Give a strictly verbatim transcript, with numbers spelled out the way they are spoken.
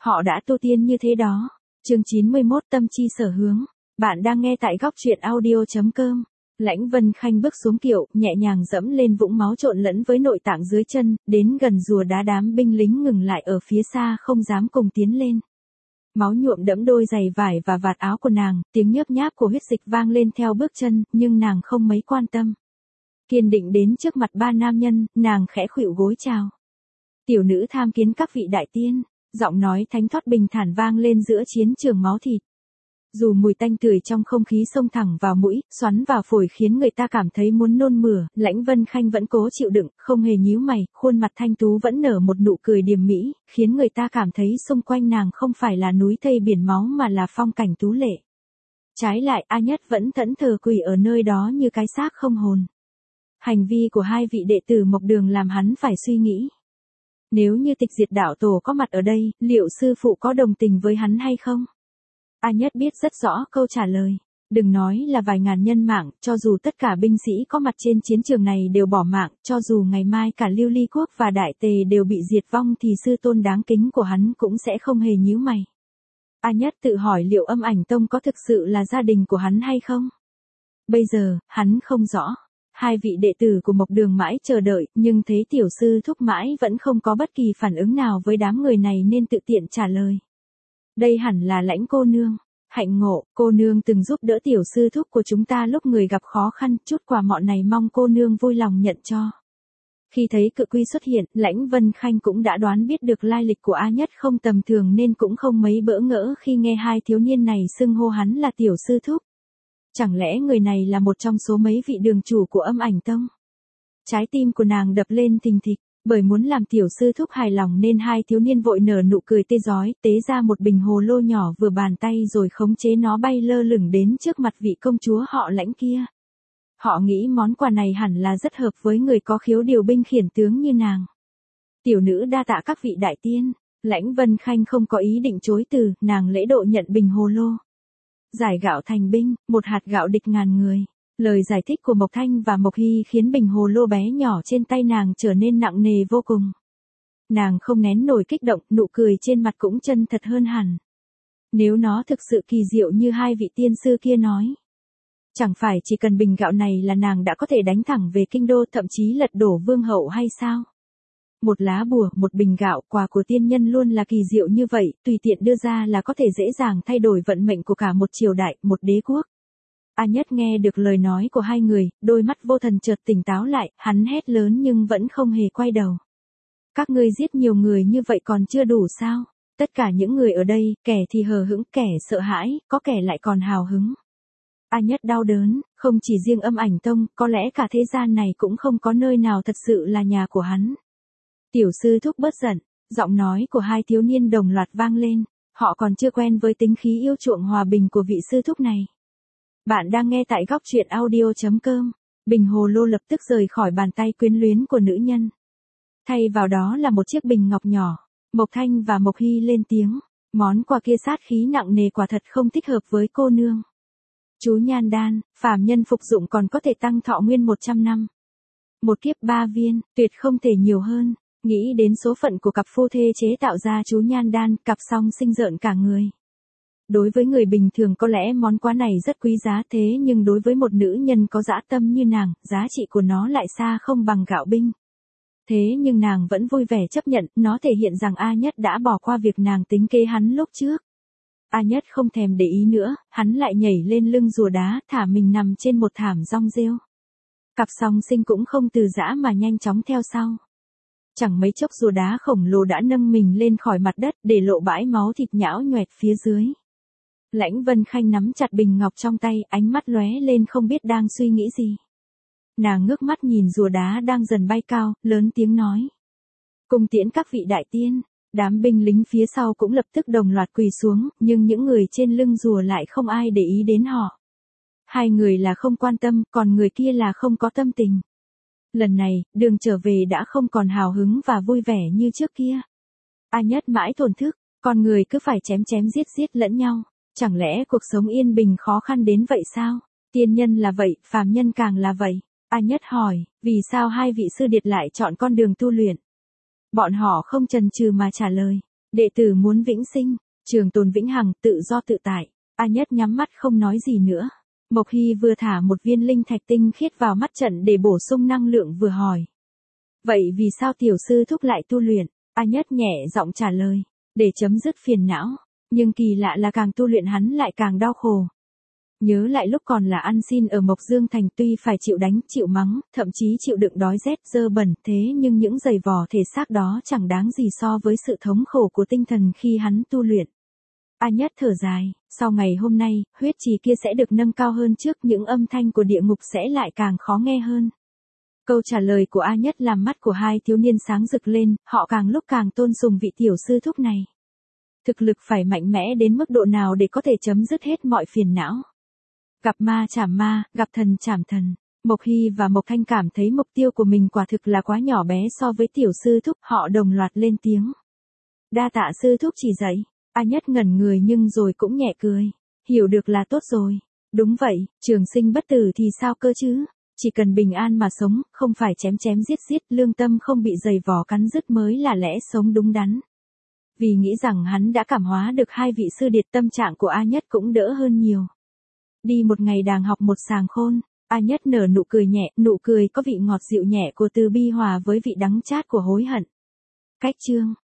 Họ đã tu tiên như thế đó. Chương chín mươi mốt Tâm chi sở hướng. Bạn đang nghe tại góc truyện audio chấm com. Lãnh Vân Khanh bước xuống kiệu, nhẹ nhàng dẫm lên vũng máu trộn lẫn với nội tạng dưới chân, đến gần rùa đá đám binh lính ngừng lại ở phía xa không dám cùng tiến lên. Máu nhuộm đẫm đôi giày vải và vạt áo của nàng, tiếng nhớp nháp của huyết dịch vang lên theo bước chân, nhưng nàng không mấy quan tâm. Kiên định đến trước mặt ba nam nhân, nàng khẽ khuỵu gối chào. Tiểu nữ tham kiến các vị đại tiên. Giọng nói thánh thoát bình thản vang lên giữa chiến trường máu thịt. Dù mùi tanh tưởi trong không khí xông thẳng vào mũi, xoắn vào phổi khiến người ta cảm thấy muốn nôn mửa, Lãnh Vân Khanh vẫn cố chịu đựng, không hề nhíu mày, khuôn mặt thanh tú vẫn nở một nụ cười điềm mỹ, khiến người ta cảm thấy xung quanh nàng không phải là núi thây biển máu mà là phong cảnh tú lệ. Trái lại, A Nhất vẫn thẫn thờ quỳ ở nơi đó như cái xác không hồn. Hành vi của hai vị đệ tử Mộc Đường làm hắn phải suy nghĩ. Nếu như Tịch Diệt đạo tổ có mặt ở đây, liệu sư phụ có đồng tình với hắn hay không? A Nhất biết rất rõ câu trả lời. Đừng nói là vài ngàn nhân mạng, cho dù tất cả binh sĩ có mặt trên chiến trường này đều bỏ mạng, cho dù ngày mai cả Lưu Ly Quốc và Đại Tề đều bị diệt vong thì sư tôn đáng kính của hắn cũng sẽ không hề nhíu mày. A Nhất tự hỏi liệu Âm Ảnh Tông có thực sự là gia đình của hắn hay không? Bây giờ, hắn không rõ. Hai vị đệ tử của Mộc Đường mãi chờ đợi, nhưng thấy tiểu sư thúc mãi vẫn không có bất kỳ phản ứng nào với đám người này nên tự tiện trả lời. Đây hẳn là Lãnh cô nương. Hạnh ngộ, cô nương từng giúp đỡ tiểu sư thúc của chúng ta lúc người gặp khó khăn, chút quà mọn này mong cô nương vui lòng nhận cho. Khi thấy cự quy xuất hiện, Lãnh Vân Khanh cũng đã đoán biết được lai lịch của A Nhất không tầm thường nên cũng không mấy bỡ ngỡ khi nghe hai thiếu niên này xưng hô hắn là tiểu sư thúc. Chẳng lẽ người này là một trong số mấy vị đường chủ của Âm Ảnh Tông? Trái tim của nàng đập lên thình thịch, bởi muốn làm tiểu sư thúc hài lòng nên hai thiếu niên vội nở nụ cười tê rói, tế ra một bình hồ lô nhỏ vừa bàn tay rồi khống chế nó bay lơ lửng đến trước mặt vị công chúa họ Lãnh kia. Họ nghĩ món quà này hẳn là rất hợp với người có khiếu điều binh khiển tướng như nàng. Tiểu nữ đa tạ các vị đại tiên. Lãnh Vân Khanh không có ý định chối từ, nàng lễ độ nhận bình hồ lô. Giải gạo thành binh, một hạt gạo địch ngàn người. Lời giải thích của Mộc Thanh và Mộc Hy khiến bình hồ lô bé nhỏ trên tay nàng trở nên nặng nề vô cùng. Nàng không nén nổi kích động, nụ cười trên mặt cũng chân thật hơn hẳn. Nếu nó thực sự kỳ diệu như hai vị tiên sư kia nói. Chẳng phải chỉ cần bình gạo này là nàng đã có thể đánh thẳng về kinh đô, thậm chí lật đổ vương hậu hay sao? Một lá bùa, một bình gạo, quà của tiên nhân luôn là kỳ diệu như vậy, tùy tiện đưa ra là có thể dễ dàng thay đổi vận mệnh của cả một triều đại, một đế quốc. A Nhất nghe được lời nói của hai người, đôi mắt vô thần chợt tỉnh táo lại, hắn hét lớn nhưng vẫn không hề quay đầu. Các ngươi giết nhiều người như vậy còn chưa đủ sao? Tất cả những người ở đây, kẻ thì hờ hững, kẻ sợ hãi, có kẻ lại còn hào hứng. A Nhất đau đớn, không chỉ riêng Âm Ảnh Tông, có lẽ cả thế gian này cũng không có nơi nào thật sự là nhà của hắn. Tiểu sư thúc bớt giận, giọng nói của hai thiếu niên đồng loạt vang lên, họ còn chưa quen với tính khí yêu chuộng hòa bình của vị sư thúc này. Bạn đang nghe tại góc truyện audio chấm com. Bình hồ lô lập tức rời khỏi bàn tay quyến luyến của nữ nhân. Thay vào đó là một chiếc bình ngọc nhỏ. Mộc Thanh và Mộc Hy lên tiếng. Món quà kia sát khí nặng nề quả thật không thích hợp với cô nương. Chú nhan đan, phàm nhân phục dụng còn có thể tăng thọ nguyên một trăm năm. Một kiếp ba viên, tuyệt không thể nhiều hơn. Nghĩ đến số phận của cặp phu thê chế tạo ra chú nhan đan, cặp song sinh rợn cả người. Đối với người bình thường có lẽ món quà này rất quý giá, thế nhưng đối với một nữ nhân có dã tâm như nàng, giá trị của nó lại xa không bằng gạo binh. Thế nhưng nàng vẫn vui vẻ chấp nhận, nó thể hiện rằng A Nhất đã bỏ qua việc nàng tính kế hắn lúc trước. A Nhất không thèm để ý nữa, hắn lại nhảy lên lưng rùa đá, thả mình nằm trên một thảm rong rêu. Cặp song sinh cũng không từ giã mà nhanh chóng theo sau. Chẳng mấy chốc rùa đá khổng lồ đã nâng mình lên khỏi mặt đất để lộ bãi máu thịt nhão nhoẹt phía dưới. Lãnh Vân Khanh nắm chặt bình ngọc trong tay, ánh mắt lóe lên không biết đang suy nghĩ gì. Nàng ngước mắt nhìn rùa đá đang dần bay cao, lớn tiếng nói. Cùng tiễn các vị đại tiên. Đám binh lính phía sau cũng lập tức đồng loạt quỳ xuống, nhưng những người trên lưng rùa lại không ai để ý đến họ. Hai người là không quan tâm, còn người kia là không có tâm tình. Lần này, đường trở về đã không còn hào hứng và vui vẻ như trước kia. A Nhất mãi thổn thức, con người cứ phải chém chém giết giết lẫn nhau. Chẳng lẽ cuộc sống yên bình khó khăn đến vậy sao? Tiên nhân là vậy, phàm nhân càng là vậy. A Nhất hỏi, vì sao hai vị sư điệt lại chọn con đường tu luyện? Bọn họ không chần chừ mà trả lời. Đệ tử muốn vĩnh sinh, trường tồn vĩnh hằng, tự do tự tại. A Nhất nhắm mắt không nói gì nữa. Mộc Hy vừa thả một viên linh thạch tinh khiết vào mắt trận để bổ sung năng lượng vừa hỏi. Vậy vì sao tiểu sư thúc lại tu luyện? A Nhất nhẹ giọng trả lời. Để chấm dứt phiền não. Nhưng kỳ lạ là càng tu luyện hắn lại càng đau khổ. Nhớ lại lúc còn là ăn xin ở Mộc Dương Thành, tuy phải chịu đánh, chịu mắng, thậm chí chịu đựng đói rét, dơ bẩn, thế nhưng những giày vò thể xác đó chẳng đáng gì so với sự thống khổ của tinh thần khi hắn tu luyện. A Nhất thở dài, sau ngày hôm nay, huyết trì kia sẽ được nâng cao hơn trước, những âm thanh của địa ngục sẽ lại càng khó nghe hơn. Câu trả lời của A Nhất làm mắt của hai thiếu niên sáng rực lên, họ càng lúc càng tôn sùng vị tiểu sư thúc này. Thực lực phải mạnh mẽ đến mức độ nào để có thể chấm dứt hết mọi phiền não. Gặp ma chảm ma, gặp thần chảm thần. Mộc Hy và Mộc Thanh cảm thấy mục tiêu của mình quả thực là quá nhỏ bé so với tiểu sư thúc, họ đồng loạt lên tiếng. Đa tạ sư thúc chỉ dạy. A Nhất ngẩn người nhưng rồi cũng nhẹ cười. Hiểu được là tốt rồi. Đúng vậy, trường sinh bất tử thì sao cơ chứ? Chỉ cần bình an mà sống, không phải chém chém giết giết, lương tâm không bị giày vò cắn rứt mới là lẽ sống đúng đắn. Vì nghĩ rằng hắn đã cảm hóa được hai vị sư điệt, tâm trạng của A Nhất cũng đỡ hơn nhiều. Đi một ngày đàng học một sàng khôn, A Nhất nở nụ cười nhẹ, nụ cười có vị ngọt dịu nhẹ của từ bi hòa với vị đắng chát của hối hận. Cách chương